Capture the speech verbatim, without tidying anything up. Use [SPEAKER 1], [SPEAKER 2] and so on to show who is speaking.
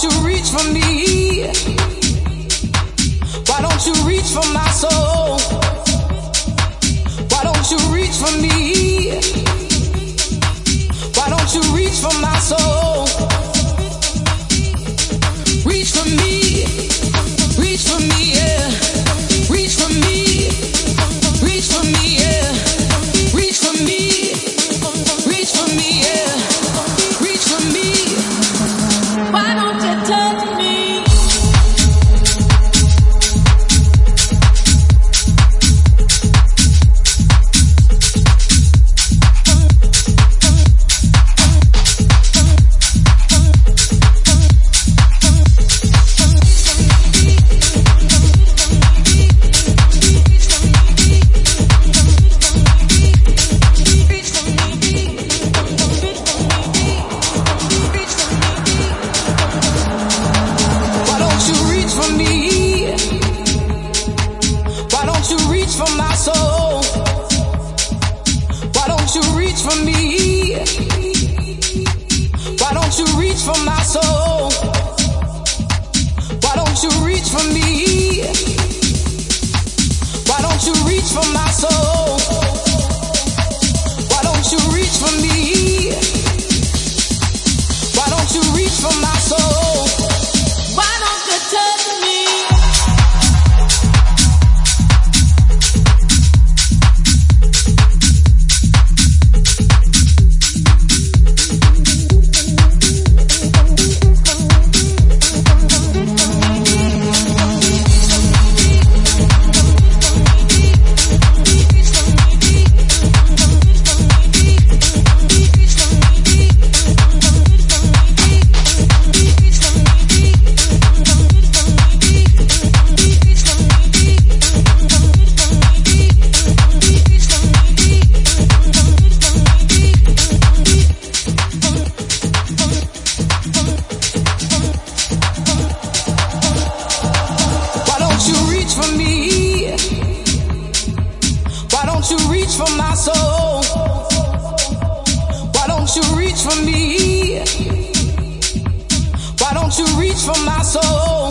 [SPEAKER 1] don't you reach for me? Why don't you reach for my soul? Why don't you reach for me? Why don't you reach for my soul? Reach for me, reach for me, yeah. Reach for me, reach for me, yeah. Reach for me, reach for me, yeah. Reach for me. Why don't you touch me? Why don't you reach for my soul?